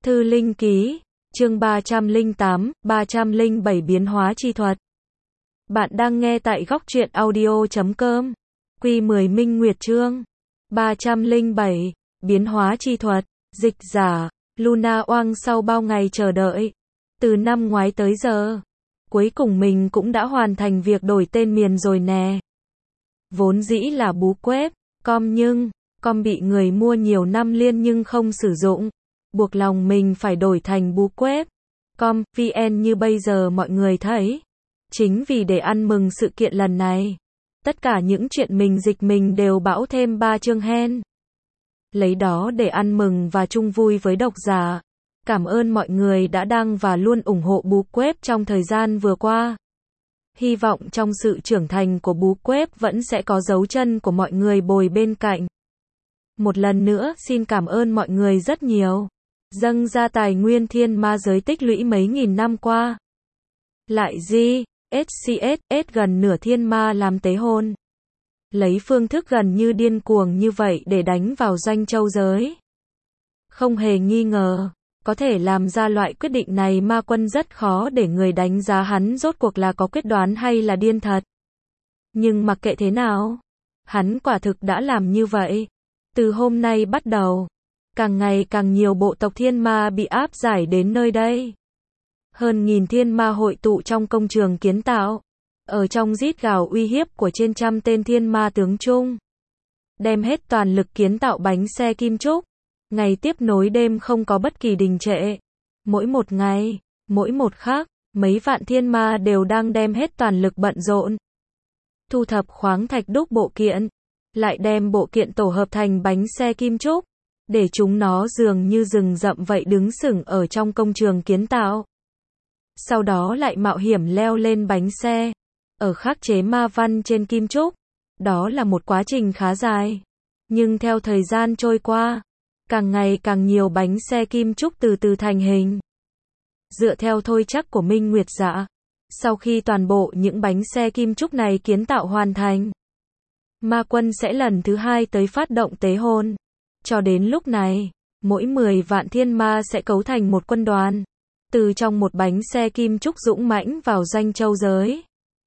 Thư Linh Ký, chương 308, 307 biến hóa chi thuật. Bạn đang nghe tại góc truyện audio.com. Q10 Minh Nguyệt chương 307, biến hóa chi thuật, dịch giả, Luna Oang sau bao ngày chờ đợi. Từ năm ngoái tới giờ, cuối cùng mình cũng đã hoàn thành việc đổi tên miền rồi nè. Vốn dĩ là Bookweb.com nhưng, com bị người mua nhiều năm liên nhưng không sử dụng. Buộc lòng mình phải đổi thành Bookweb.com vn như bây giờ mọi người thấy. Chính vì để ăn mừng sự kiện lần này, tất cả những chuyện mình dịch mình đều bão thêm 3 chương hen. Lấy đó để ăn mừng và chung vui với độc giả. Cảm ơn mọi người đã đăng và luôn ủng hộ Bookweb trong thời gian vừa qua. Hy vọng trong sự trưởng thành của Bookweb vẫn sẽ có dấu chân của mọi người bồi bên cạnh. Một lần nữa xin cảm ơn mọi người rất nhiều. Dâng ra tài nguyên thiên ma giới tích lũy mấy nghìn năm qua. Lại HCSS gần nửa thiên ma làm tế hôn. Lấy phương thức gần như điên cuồng như vậy để đánh vào doanh châu giới. Không hề nghi ngờ, có thể làm ra loại quyết định này ma quân rất khó để người đánh giá hắn rốt cuộc là có quyết đoán hay là điên thật. Nhưng mặc kệ thế nào, hắn quả thực đã làm như vậy. Từ hôm nay bắt đầu, càng ngày càng nhiều bộ tộc thiên ma bị áp giải đến nơi đây. Hơn nghìn thiên ma hội tụ trong công trường kiến tạo, ở trong rít gào uy hiếp của trên trăm tên thiên ma tướng chung. Đem hết toàn lực kiến tạo bánh xe kim trúc, ngày tiếp nối đêm không có bất kỳ đình trệ. Mỗi một ngày, mỗi một khắc, mấy vạn thiên ma đều đang đem hết toàn lực bận rộn. Thu thập khoáng thạch đúc bộ kiện, lại đem bộ kiện tổ hợp thành bánh xe kim trúc, để chúng nó dường như rừng rậm vậy đứng sừng ở trong công trường kiến tạo. Sau đó lại mạo hiểm leo lên bánh xe, ở khắc chế ma văn trên kim trúc. Đó là một quá trình khá dài. Nhưng theo thời gian trôi qua, càng ngày càng nhiều bánh xe kim trúc từ từ thành hình. Dựa theo thôi chắc của Minh Nguyệt Dạ, sau khi toàn bộ những bánh xe kim trúc này kiến tạo hoàn thành, ma quân sẽ lần thứ hai tới phát động tế hôn. Cho đến lúc này, mỗi 10 vạn thiên ma sẽ cấu thành một quân đoàn, từ trong một bánh xe kim trúc dũng mãnh vào doanh châu giới.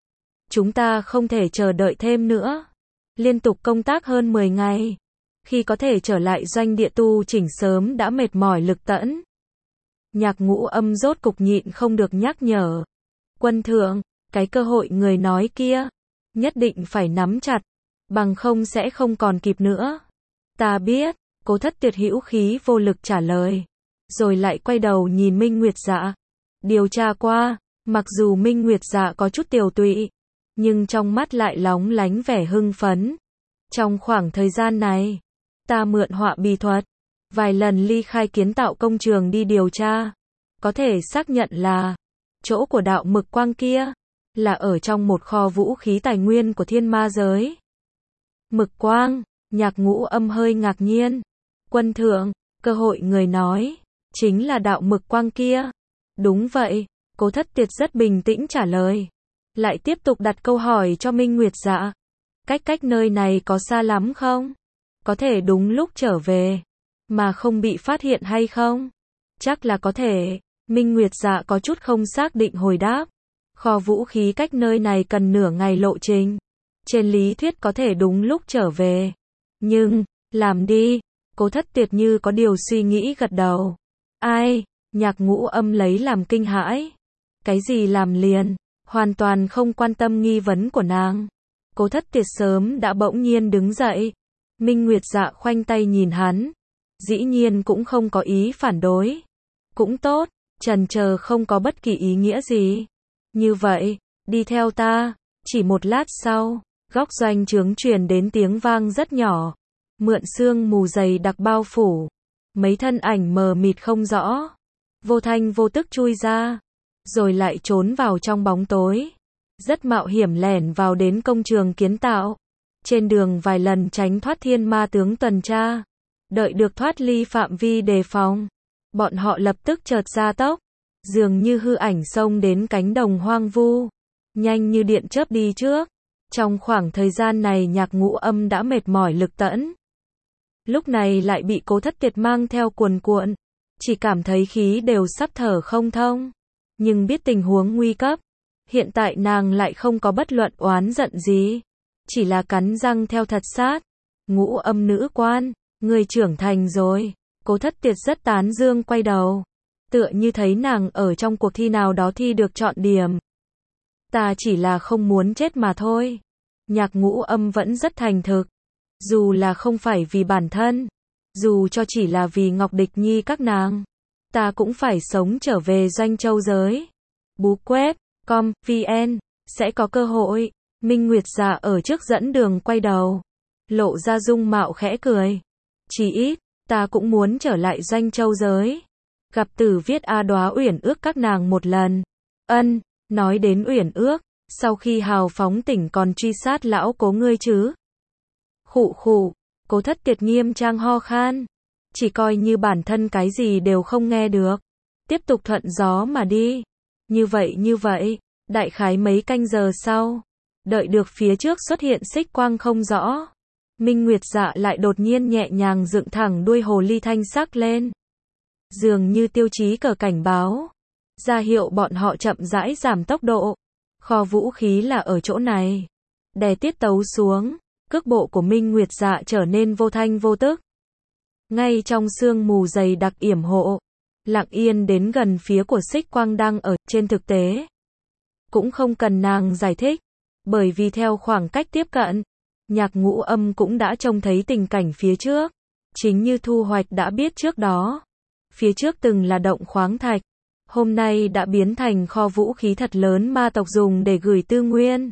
Chúng ta không thể chờ đợi thêm nữa. Liên tục công tác hơn 10 ngày. Khi có thể trở lại doanh địa tu chỉnh sớm đã mệt mỏi lực tẫn. Nhạc Ngũ Âm rốt cục nhịn không được nhắc nhở. Quân thượng, cái cơ hội người nói kia, nhất định phải nắm chặt, bằng không sẽ không còn kịp nữa. Ta biết, Cố Thất Tuyệt hữu khí vô lực trả lời. Rồi lại quay đầu nhìn Minh Nguyệt Dạ. Điều tra qua, mặc dù Minh Nguyệt Dạ có chút tiều tụy, nhưng trong mắt lại lóng lánh vẻ hưng phấn. Trong khoảng thời gian này, ta mượn họa bì thuật, vài lần ly khai kiến tạo công trường đi điều tra. Có thể xác nhận là, chỗ của đạo mực quang kia, là ở trong một kho vũ khí tài nguyên của thiên ma giới. Mực quang, Nhạc Ngũ Âm hơi ngạc nhiên. Quân thượng, cơ hội người nói, chính là đạo mực quang kia. Đúng vậy, Cố Thất Tuyệt rất bình tĩnh trả lời. Lại tiếp tục đặt câu hỏi cho Minh Nguyệt Dạ. Cách nơi này có xa lắm không? Có thể đúng lúc trở về, mà không bị phát hiện hay không? Chắc là có thể. Minh Nguyệt Dạ có chút không xác định hồi đáp. Kho vũ khí cách nơi này cần nửa ngày lộ trình. Trên lý thuyết có thể đúng lúc trở về. Nhưng, làm đi. Cố Thất Tuyệt như có điều suy nghĩ gật đầu. Ai? Nhạc Ngũ Âm lấy làm kinh hãi. Cái gì làm liền? Hoàn toàn không quan tâm nghi vấn của nàng. Cố Thất Tuyệt sớm đã bỗng nhiên đứng dậy. Minh Nguyệt Dạ khoanh tay nhìn hắn. Dĩ nhiên cũng không có ý phản đối. Cũng tốt, chần chờ không có bất kỳ ý nghĩa gì. Như vậy, đi theo ta. Chỉ một lát sau, góc doanh trướng truyền đến tiếng vang rất nhỏ. Mượn sương mù dày đặc bao phủ. Mấy thân ảnh mờ mịt không rõ. Vô thanh vô tức chui ra. Rồi lại trốn vào trong bóng tối. Rất mạo hiểm lẻn vào đến công trường kiến tạo. Trên đường vài lần tránh thoát thiên ma tướng tuần tra. Đợi được thoát ly phạm vi đề phòng, bọn họ lập tức chợt gia tốc. Dường như hư ảnh xông đến cánh đồng hoang vu. Nhanh như điện chớp đi trước. Trong khoảng thời gian này Nhạc Ngũ Âm đã mệt mỏi lực tẫn. Lúc này lại bị Cố Thất Tuyệt mang theo cuồn cuộn. chỉ cảm thấy khí đều sắp thở không thông. Nhưng biết tình huống nguy cấp, hiện tại nàng lại không có bất luận oán giận gì, chỉ là cắn răng theo thật sát. Ngũ Âm nữ quan, người trưởng thành rồi. Cố Thất Tiệt rất tán dương quay đầu, tựa như thấy nàng ở trong cuộc thi nào đó thi được chọn điểm. Ta chỉ là không muốn chết mà thôi. Nhạc Ngũ Âm vẫn rất thành thực, dù là không phải vì bản thân, dù cho chỉ là vì Ngọc Địch Nhi các nàng, ta cũng phải sống trở về Doanh Châu giới. Bookquet.com/vn sẽ có cơ hội. Minh Nguyệt Dạ ở trước dẫn đường quay đầu, lộ ra dung mạo khẽ cười. Chỉ ít, ta cũng muốn trở lại Doanh Châu giới, gặp Tử Viết A Đóa Uyển Ước các nàng một lần. Ân, nói đến Uyển Ước, sau khi hào phóng tỉnh còn truy sát lão Cố ngươi chứ? Khụ khụ, Cố Thất Tiệt nghiêm trang ho khan, chỉ coi như bản thân cái gì đều không nghe được, tiếp tục thuận gió mà đi. Như vậy, đại khái mấy canh giờ sau, đợi được phía trước xuất hiện xích quang không rõ, Minh Nguyệt Dạ lại đột nhiên nhẹ nhàng dựng thẳng đuôi hồ ly thanh sắc lên, dường như tiêu chí cờ cảnh báo, ra hiệu bọn họ chậm rãi giảm tốc độ. Kho vũ khí là ở chỗ này. Đè tiết tấu xuống, cước bộ của Minh Nguyệt Dạ trở nên vô thanh vô tức. Ngay trong sương mù dày đặc yểm hộ, lặng yên đến gần phía của xích quang đang ở. Trên thực tế, cũng không cần nàng giải thích, bởi vì theo khoảng cách tiếp cận, Nhạc Ngũ Âm cũng đã trông thấy tình cảnh phía trước. Chính như Thu Hoạch đã biết trước đó, phía trước từng là động khoáng thạch, hôm nay đã biến thành kho vũ khí thật lớn ma tộc dùng để gửi tư nguyên.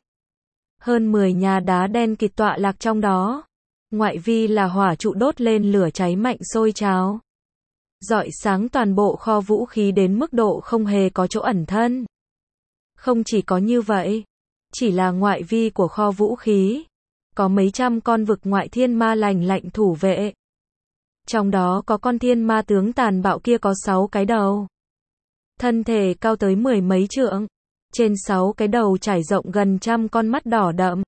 Hơn 10 nhà đá đen kịt tọa lạc trong đó. Ngoại vi là hỏa trụ đốt lên lửa cháy mạnh sôi trào, rọi sáng toàn bộ kho vũ khí đến mức độ không hề có chỗ ẩn thân. Không chỉ có như vậy, chỉ là ngoại vi của kho vũ khí, có mấy trăm con vực ngoại thiên ma lành lạnh thủ vệ. Trong đó có con thiên ma tướng tàn bạo kia có 6 cái đầu. Thân thể cao tới 10 mấy trượng. Trên 6 cái đầu trải rộng gần trăm con mắt đỏ đậm.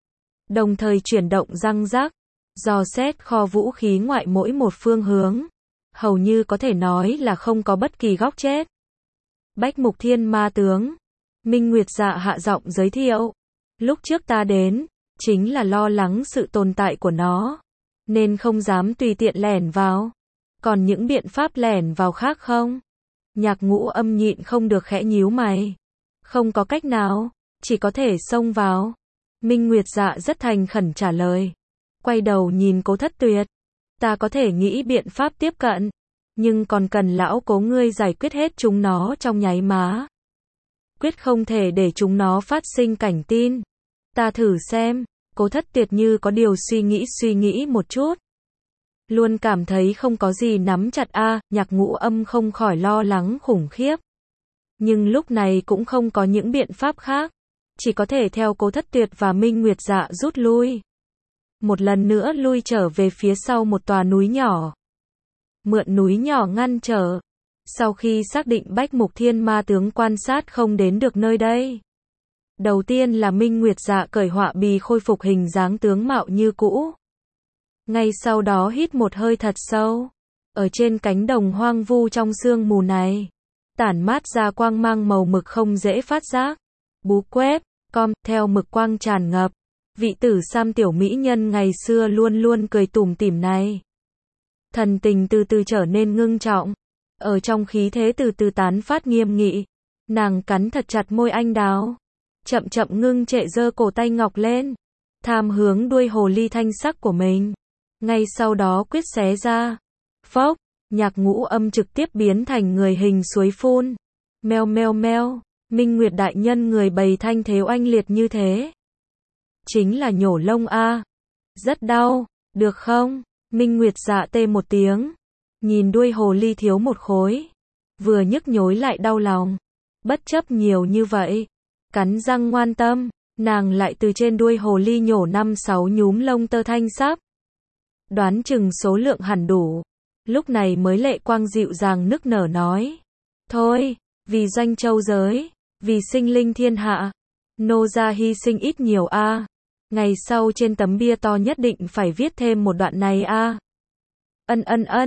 Đồng thời chuyển động răng rác, dò xét kho vũ khí ngoại mỗi một phương hướng. Hầu như có thể nói là không có bất kỳ góc chết. Bách Mục Thiên Ma Tướng. Minh Nguyệt Dạ hạ giọng giới thiệu. Lúc trước ta đến, chính là lo lắng sự tồn tại của nó, nên không dám tùy tiện lẻn vào. Còn những biện pháp lẻn vào khác không? Nhạc Ngũ Âm nhịn không được khẽ nhíu mày. Không có cách nào, chỉ có thể xông vào. Minh Nguyệt Dạ rất thành khẩn trả lời. Quay đầu nhìn Cố Thất Tuyệt. Ta có thể nghĩ biện pháp tiếp cận, nhưng còn cần lão Cố ngươi giải quyết hết chúng nó trong nháy má. Quyết không thể để chúng nó phát sinh cảnh tin. Ta thử xem. Cố Thất Tuyệt như có điều suy nghĩ một chút. Luôn cảm thấy không có gì nắm chặt Nhạc Ngũ Âm không khỏi lo lắng khủng khiếp. Nhưng lúc này cũng không có những biện pháp khác, chỉ có thể theo Cố Thất Tuyệt và Minh Nguyệt Dạ rút lui. Một lần nữa lui trở về phía sau một tòa núi nhỏ. Mượn núi nhỏ ngăn trở. Sau khi xác định Bách Mục Thiên Ma Tướng quan sát không đến được nơi đây. Đầu tiên là Minh Nguyệt Dạ cởi họa bì khôi phục hình dáng tướng mạo như cũ. Ngay sau đó hít một hơi thật sâu. Ở trên cánh đồng hoang vu trong sương mù này, tản mát ra quang mang màu mực không dễ phát giác. Bookquet.com, theo mực quang tràn ngập, vị tử Sam tiểu mỹ nhân ngày xưa luôn luôn cười tủm tỉm này. Thần tình từ từ trở nên ngưng trọng. Ở trong khí thế từ từ tán phát nghiêm nghị. Nàng cắn thật chặt môi anh đào. Chậm chậm ngưng trệ giơ cổ tay ngọc lên. Tham hướng đuôi hồ ly thanh sắc của mình. Ngay sau đó quyết xé ra. Phốc, Nhạc Ngũ Âm trực tiếp biến thành người hình suối phun. Meo meo meo, Minh Nguyệt đại nhân người bày thanh thế oanh liệt như thế. Chính là nhổ lông Rất đau, được không? Minh Nguyệt Dạ tê một tiếng. Nhìn đuôi hồ ly thiếu một khối. Vừa nhức nhối lại đau lòng. Bất chấp nhiều như vậy. Cắn răng ngoan tâm, nàng lại từ trên đuôi hồ ly nhổ 5-6 nhúm lông tơ thanh sắc. Đoán chừng số lượng hẳn đủ. Lúc này mới lệ quang dịu dàng nức nở nói. Thôi, vì Doanh Châu giới, vì sinh linh thiên hạ, nô gia hy sinh ít nhiều Ngày sau trên tấm bia to nhất định phải viết thêm một đoạn này Ân,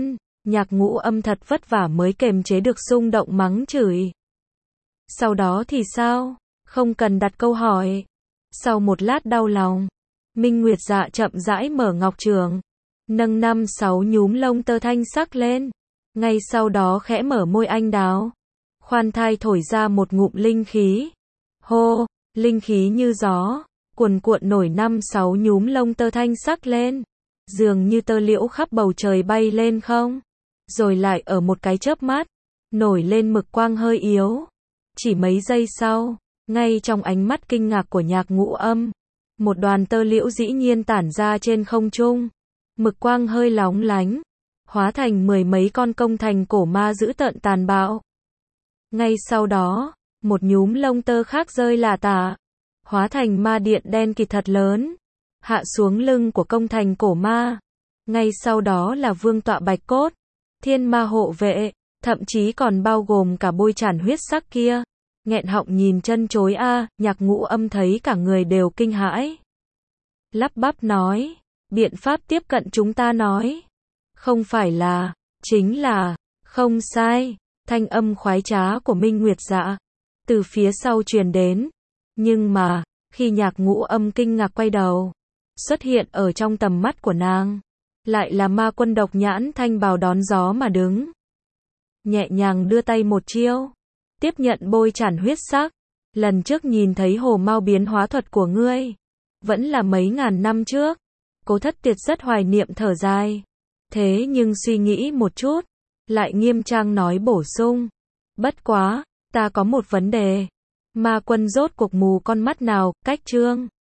Nhạc Ngũ Âm thật vất vả mới kềm chế được xung động mắng chửi. Sau đó thì sao? Không cần đặt câu hỏi. Sau một lát đau lòng, Minh Nguyệt Dạ chậm rãi mở ngọc trường, nâng 5-6 nhúm lông tơ thanh sắc lên. Ngay sau đó khẽ mở môi anh đào, khoan thai thổi ra một ngụm linh khí. Hô, linh khí như gió, cuồn cuộn nổi 5-6 nhúm lông tơ thanh sắc lên, dường như tơ liễu khắp bầu trời bay lên không. Rồi lại ở một cái chớp mắt, nổi lên mực quang hơi yếu. Chỉ mấy giây sau, ngay trong ánh mắt kinh ngạc của Nhạc Ngũ Âm, một đoàn tơ liễu dĩ nhiên tản ra trên không trung. Mực quang hơi lóng lánh, hóa thành 10 mấy con công thành cổ ma dữ tợn tàn bạo. Ngay sau đó, một nhúm lông tơ khác rơi lả tả, hóa thành ma điện đen kịt thật lớn, hạ xuống lưng của công thành cổ ma. Ngay sau đó là vương tọa bạch cốt, thiên ma hộ vệ, thậm chí còn bao gồm cả bôi tràn huyết sắc kia. Nghẹn họng nhìn chân chối a, Nhạc Ngũ Âm thấy cả người đều kinh hãi. Lắp bắp nói, biện pháp tiếp cận chúng ta nói, không phải là, chính là, không sai, thanh âm khoái trá của Minh Nguyệt Dạ, từ phía sau truyền đến. Nhưng mà, khi Nhạc Ngũ Âm kinh ngạc quay đầu, xuất hiện ở trong tầm mắt của nàng, lại là ma quân độc nhãn thanh bào đón gió mà đứng. Nhẹ nhàng đưa tay một chiêu, tiếp nhận bôi tràn huyết sắc. Lần trước nhìn thấy hồ mau biến hóa thuật của ngươi, vẫn là mấy ngàn năm trước. Cố Thất Tiệt rất hoài niệm thở dài. Thế nhưng suy nghĩ một chút, lại nghiêm trang nói bổ sung. Bất quá, ta có một vấn đề. Ma quân rốt cuộc mù con mắt nào, cách trương.